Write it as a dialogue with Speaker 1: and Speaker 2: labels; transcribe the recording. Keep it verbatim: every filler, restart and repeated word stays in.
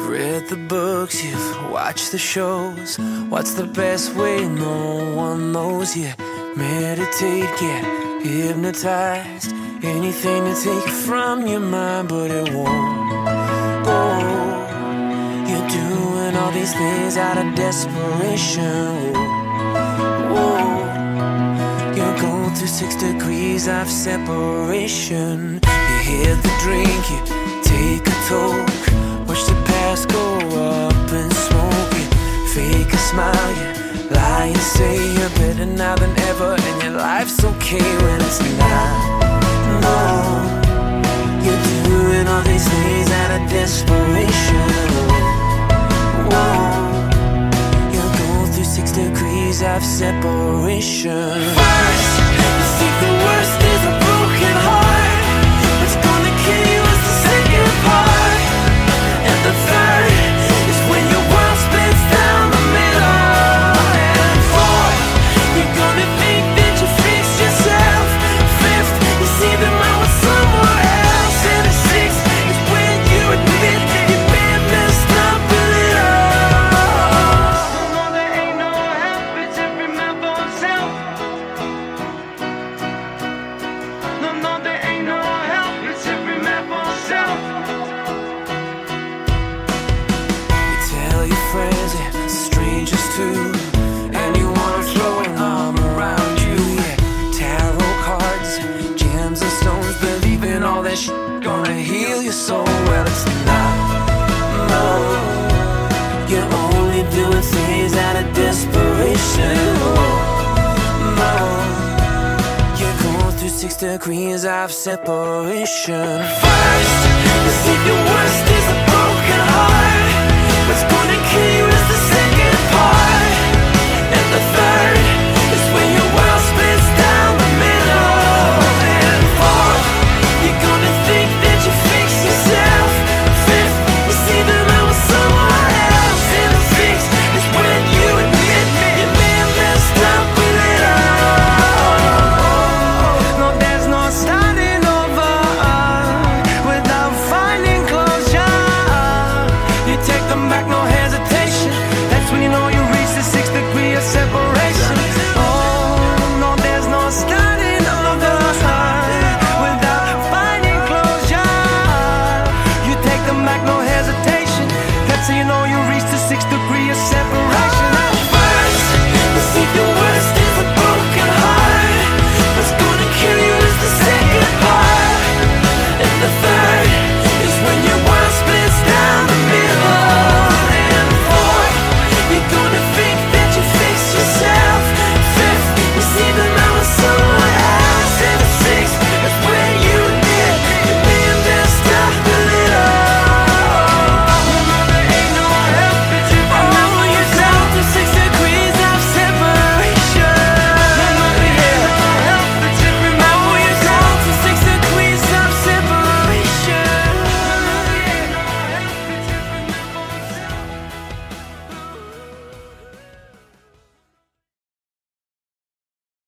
Speaker 1: read the books, you've watched the shows. What's the best way? No one knows. You meditate, get hypnotized. Anything to take it from your mind, but it won't go. You're doing all these things out of desperation. Whoa, you're going through six degrees of separation. You hit the drink, you take a toke. Watch the past go up in smoke. You fake a smile, you lie and say you're better now than ever, and your life's okay when it's not. No, you're doing all these things out of desperation. Whoa, you're going through six degrees of separation. First, you think the worst is a broken heart. What's gonna kill you is the second part. And the third is when your world splits down the middle. And fourth, you're gonna think that you fixed yourself. Fifth, you see them out with someone else. And the sixth is when you admit you may have messed up a little. No, there ain't no help, it's every man for himself. No, no, there ain't no help, it's every man for himself. Tell your friends and strangers too, and you wanna throw an arm around you. Yeah, tarot cards, gems and stones, believing all that shit gonna heal your soul. Well, it's not. No, you're only doing things out of desperation. No, you're going through six degrees of separation. First, you think the worst is a broken heart. What's gonna kill you is the second part. And the third is when your world splits down the middle. And fourth, you're gonna think that you fixed yourself. Fifth, you see them out with someone else. And the sixth is when you admit you may have messed up a little. No, there's no starting over without finding closure. You take them back, no hesitation. That's when you know you reach the sixth degree of separation. Oh, no, there's no starting over without finding closure. You take them back, no hesitation. That's how you know you reach the sixth degree